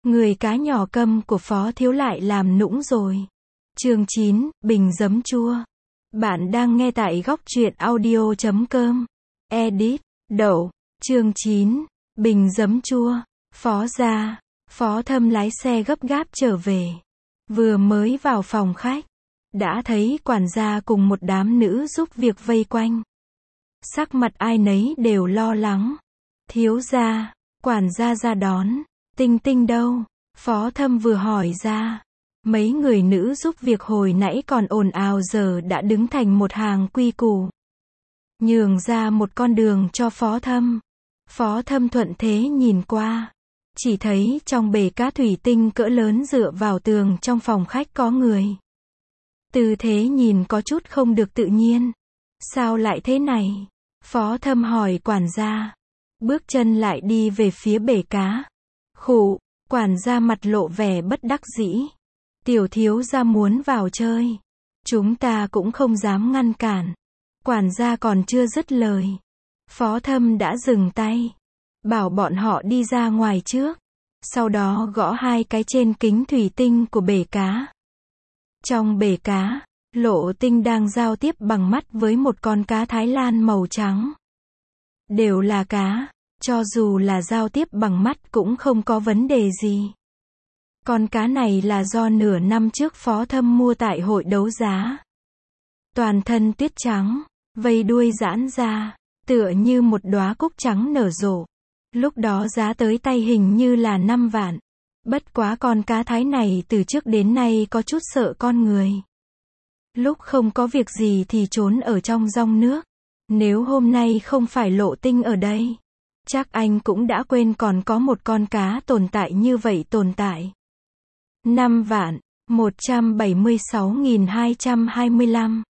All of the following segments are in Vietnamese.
Người cá nhỏ câm của Phó Thiếu lại làm nũng rồi. Chương 9, Bình giấm chua. Bạn đang nghe tại góc truyện audio.com. Edit, Đậu. Chương 9, Bình giấm chua. Phó gia, Phó Thâm lái xe gấp gáp trở về. Vừa mới vào phòng khách, đã thấy quản gia cùng một đám nữ giúp việc vây quanh. Sắc mặt ai nấy đều lo lắng. Thiếu gia, quản gia ra đón. Tinh Tinh đâu? Phó Thâm vừa hỏi ra. Mấy người nữ giúp việc hồi nãy còn ồn ào giờ đã đứng thành một hàng quy củ. Nhường ra một con đường cho Phó Thâm. Phó Thâm thuận thế nhìn qua. Chỉ thấy trong bể cá thủy tinh cỡ lớn dựa vào tường trong phòng khách có người. Tư thế nhìn có chút không được tự nhiên. Sao lại thế này? Phó Thâm hỏi quản gia. Bước chân lại đi về phía bể cá. Khụ, quản gia mặt lộ vẻ bất đắc dĩ. Tiểu thiếu gia muốn vào chơi. Chúng ta cũng không dám ngăn cản. Quản gia còn chưa dứt lời. Phó Thâm đã dừng tay. Bảo bọn họ đi ra ngoài trước. Sau đó gõ hai cái trên kính thủy tinh của bể cá. Trong bể cá, Lộ Tinh đang giao tiếp bằng mắt với một con cá Thái Lan màu trắng. Đều là cá, cho dù là giao tiếp bằng mắt cũng không có vấn đề gì. Con cá này là do nửa năm trước Phó Thâm mua tại hội đấu giá. Toàn thân tuyết trắng, vây đuôi giãn ra, tựa như một đóa cúc trắng nở rộ. Lúc đó giá tới tay hình như là 5 vạn. Bất quá con cá Thái này từ trước đến nay có chút sợ con người. Lúc không có việc gì thì trốn ở trong dòng nước. Nếu hôm nay không phải Lộ Tinh ở đây, chắc anh cũng đã quên còn có một con cá tồn tại như vậy tồn tại. 5 vạn, 176.225,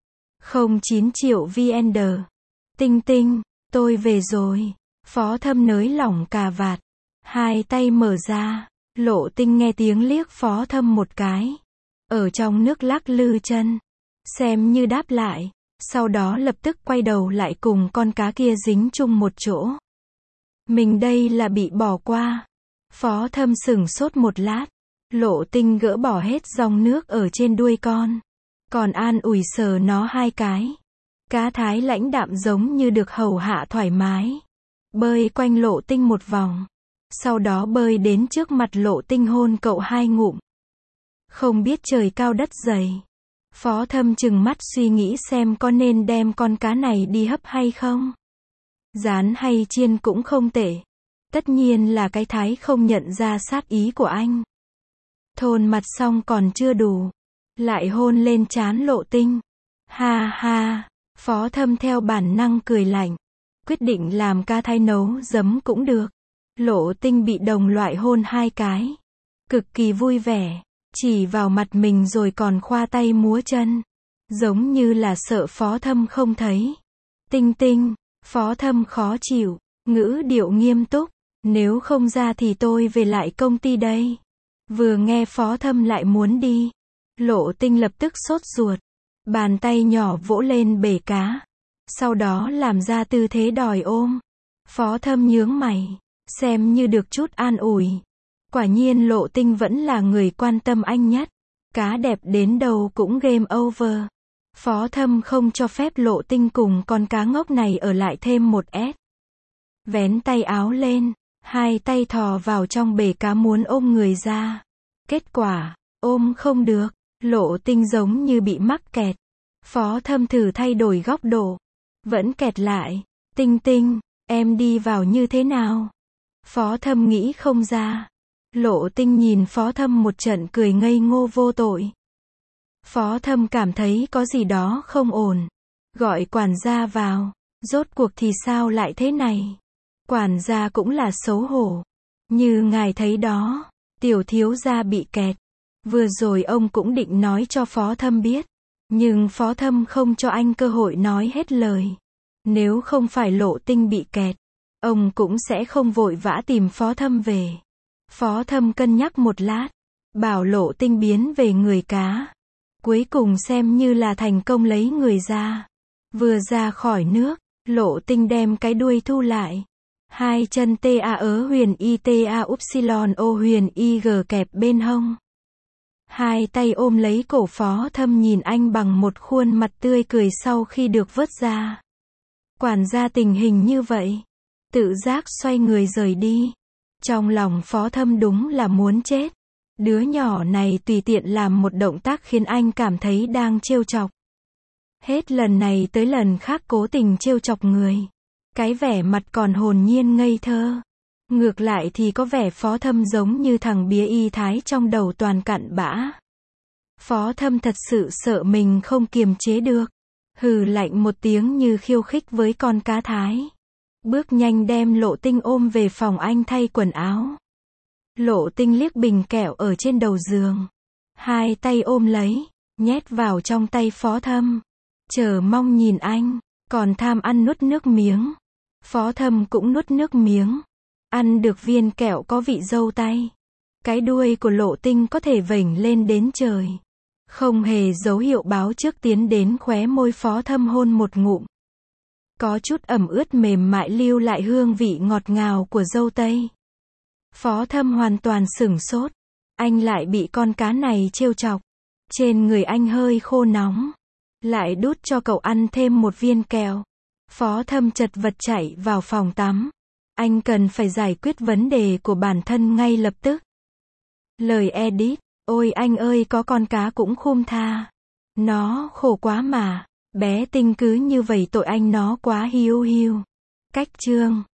09 triệu VN. Tinh Tinh, tôi về rồi. Phó Thâm nới lỏng cà vạt. Hai tay mở ra. Lộ Tinh nghe tiếng liếc Phó Thâm một cái. Ở trong nước lắc lư chân. Xem như đáp lại. Sau đó lập tức quay đầu lại cùng con cá kia dính chung một chỗ. Mình đây là bị bỏ qua. Phó Thâm sửng sốt một lát. Lộ Tinh gỡ bỏ hết dòng nước ở trên đuôi con. Còn an ủi sờ nó hai cái. Cá Thái lãnh đạm giống như được hầu hạ thoải mái. Bơi quanh Lộ Tinh một vòng. Sau đó bơi đến trước mặt Lộ Tinh hôn cậu hai ngụm. Không biết trời cao đất dày. Phó Thâm trừng mắt suy nghĩ xem có nên đem con cá này đi hấp hay không. Rán hay chiên cũng không tệ. Tất nhiên là cái Thái không nhận ra sát ý của anh. Thôn mặt xong còn chưa đủ. Lại hôn lên trán Lộ Tinh. Ha ha. Phó Thâm theo bản năng cười lạnh. Quyết định làm cá Thái nấu giấm cũng được. Lộ Tinh bị đồng loại hôn hai cái. Cực kỳ vui vẻ. Chỉ vào mặt mình rồi còn khoa tay múa chân. Giống như là sợ Phó Thâm không thấy. Tinh Tinh. Phó Thâm khó chịu. Ngữ điệu nghiêm túc. Nếu không ra thì tôi về lại công ty đây. Vừa nghe Phó Thâm lại muốn đi. Lộ Tinh lập tức sốt ruột. Bàn tay nhỏ vỗ lên bể cá. Sau đó làm ra tư thế đòi ôm. Phó Thâm nhướng mày. Xem như được chút an ủi. Quả nhiên Lộ Tinh vẫn là người quan tâm anh nhất. Cá đẹp đến đâu cũng game over. Phó Thâm không cho phép Lộ Tinh cùng con cá ngốc này ở lại thêm một S. Vén tay áo lên. Hai tay thò vào trong bể cá muốn ôm người ra. Kết quả, ôm không được. Lộ Tinh giống như bị mắc kẹt. Phó Thâm thử thay đổi góc độ. Vẫn kẹt lại. Tinh Tinh, em đi vào như thế nào? Phó Thâm nghĩ không ra. Lộ Tinh nhìn Phó Thâm một trận cười ngây ngô vô tội. Phó Thâm cảm thấy có gì đó không ổn. Gọi quản gia vào. Rốt cuộc thì sao lại thế này? Quản gia cũng là xấu hổ. Như ngài thấy đó, tiểu thiếu gia bị kẹt. Vừa rồi ông cũng định nói cho Phó Thâm biết. Nhưng Phó Thâm không cho anh cơ hội nói hết lời. Nếu không phải Lộ Tinh bị kẹt, ông cũng sẽ không vội vã tìm Phó Thâm về. Phó Thâm cân nhắc một lát. Bảo Lộ Tinh biến về người cá. Cuối cùng xem như là thành công lấy người ra. Vừa ra khỏi nước, Lộ Tinh đem cái đuôi thu lại. Hai chân ta ớ huyền y ta upsilon o huyền y g kẹp bên hông. Hai tay ôm lấy cổ Phó Thâm nhìn anh bằng một khuôn mặt tươi cười sau khi được vớt ra. Quản gia tình hình như vậy. Tự giác xoay người rời đi. Trong lòng Phó Thâm đúng là muốn chết. Đứa nhỏ này tùy tiện làm một động tác khiến anh cảm thấy đang trêu chọc. Hết lần này tới lần khác cố tình trêu chọc người. Cái vẻ mặt còn hồn nhiên ngây thơ. Ngược lại thì có vẻ Phó Thâm giống như thằng bía y thái trong đầu toàn cặn bã. Phó Thâm thật sự sợ mình không kiềm chế được. Hừ lạnh một tiếng như khiêu khích với con cá thái. Bước nhanh đem Lộ Tinh ôm về phòng anh thay quần áo. Lộ Tinh liếc bình kẹo ở trên đầu giường. Hai tay ôm lấy, nhét vào trong tay Phó Thâm. Chờ mong nhìn anh, còn tham ăn nuốt nước miếng. Phó Thâm cũng nuốt nước miếng. Ăn được viên kẹo có vị dâu tay. Cái đuôi của Lộ Tinh có thể vểnh lên đến trời. Không hề dấu hiệu báo trước tiến đến khóe môi Phó Thâm hôn một ngụm. Có chút ẩm ướt mềm mại lưu lại hương vị ngọt ngào của dâu tây. Phó Thâm hoàn toàn sửng sốt. Anh lại bị con cá này trêu chọc. Trên người anh hơi khô nóng. Lại đút cho cậu ăn thêm một viên kẹo. Phó Thâm chật vật chạy vào phòng tắm. Anh cần phải giải quyết vấn đề của bản thân ngay lập tức. Lời edit. Ôi anh ơi có con cá cũng khum tha. Nó khổ quá mà. Bé Tinh cứ như vậy tội anh nó quá hiu hiu. Cách chương